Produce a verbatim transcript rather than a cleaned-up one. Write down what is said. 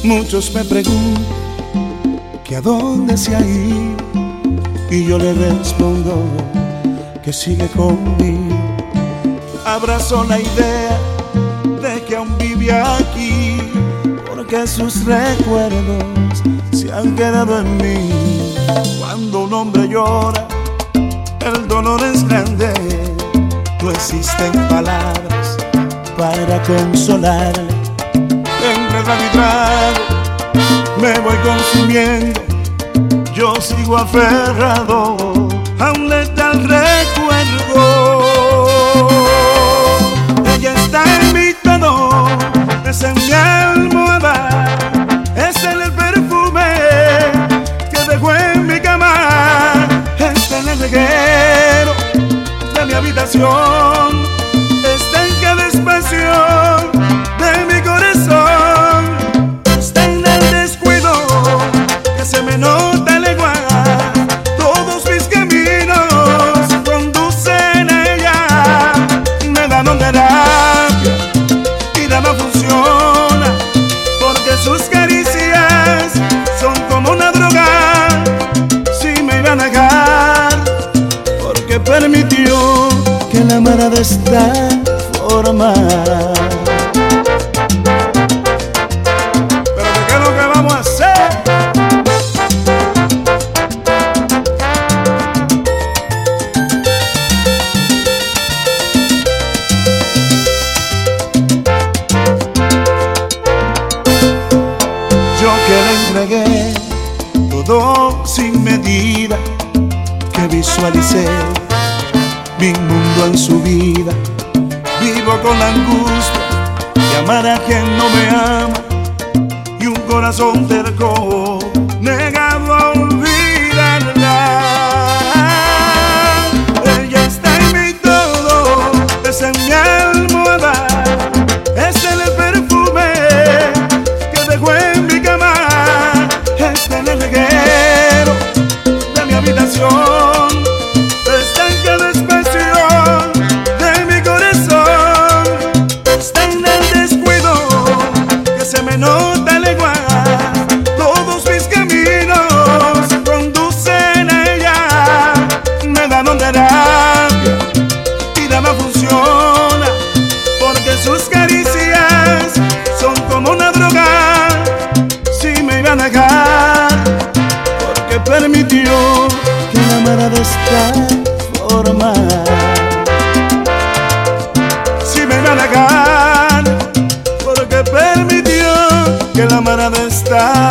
Muchos me preguntan que a dónde se ha ido, y yo le respondo que sigue conmigo. Abrazo la idea de que aún vive aquí, porque sus recuerdos se han quedado en mí. Cuando un hombre llora, el dolor es grande, no existen palabras para consolarle. Entre trago y trago me voy consumiendo, yo sigo aferrado a un letal recuerdo. Ella está en mi todo, es en mi almohada, es en el perfume que dejó en mi cama, es en el reguero de mi habitación, está en cada espacio de mi corazón, está en el descuido que se me nota legua. Todos mis caminos conducen a ella, me dan una terapia y nada funciona, porque sus caricias son como una droga. Si me iban a dejar, porque permitió que la amara de esta forma. Pero ¿qué es lo que vamos a hacer? Yo que le entregué todo sin medida, que visualicé mi mundo en su vida. Vivo con la angustia de amar a quien no me ama, y un corazón terco negado a olvidarla. Ella está en mi todo, es en mi almohada, es en el perfume que dejó en mi cama, es en el reguero de mi habitación, está en cada espacio de mi corazón, está en el descuido que se me nota legua. Todos mis caminos conducen a ella, me dan una terapia y nada funciona, porque sus caricias son como una droga. Si me iban a dejar, porque permitió que la amara de esta forma. Si me iban a dejar, porque permitió que la amara de esta